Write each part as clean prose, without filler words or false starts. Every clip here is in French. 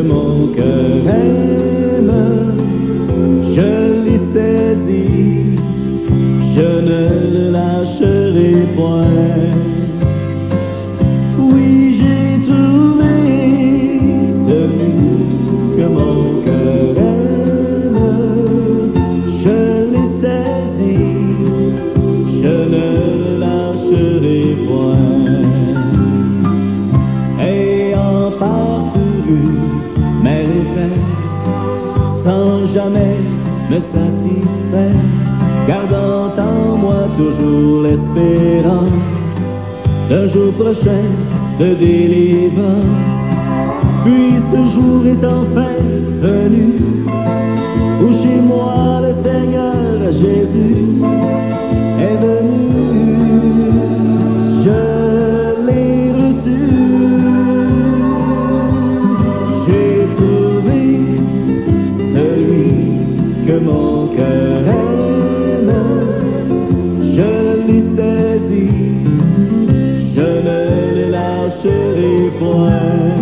mon cœur aime, je l'ai saisi, je ne le lâcherai point. Oui, j'ai trouvé celui que mon cœur aime, je l'ai saisi, je ne le lâcherai point. Ayant parcouru mer et fer, sans jamais me satisfaire, gardant en moi toujours l'espérance d'un jour prochain de délivrance. Puis ce jour est enfin venu, où chez moi le Seigneur Jésus est venu. Je l'ai reçu, j'ai trouvé celui que mon cœur aime, je l'ai saisi, je ne le lâcherai point.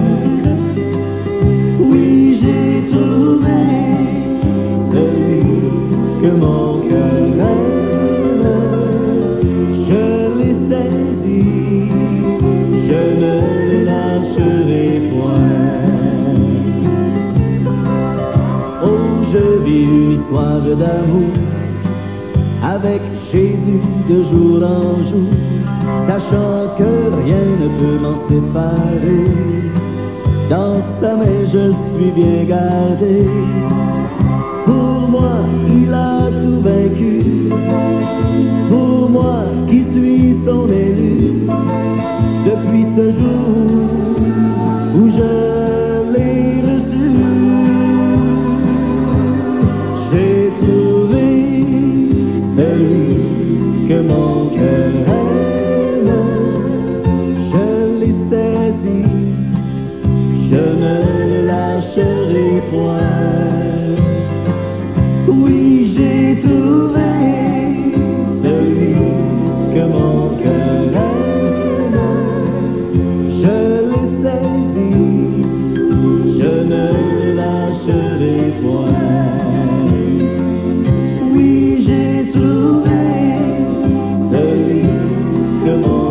Oui, j'ai trouvé celui que mon cœur aime, je l'ai saisi, je ne le lâcherai point. Oh, je vis une histoire d'amour avec Jésus de jour en jour, sachant que rien ne peut m'en séparer. Dans sa main je suis bien gardé. Pour moi il a tout vaincu, pour moi qui suis son élu. Depuis ce jour où je l'ai reçu, j'ai trouvé celui que mon cœur aime, je l'ai saisi, je ne le lâcherai point. Oui, j'ai trouvé celui que mon cœur aime, je l'ai saisi, je ne le lâcherai point. Oui, j'ai trouvé celui que mon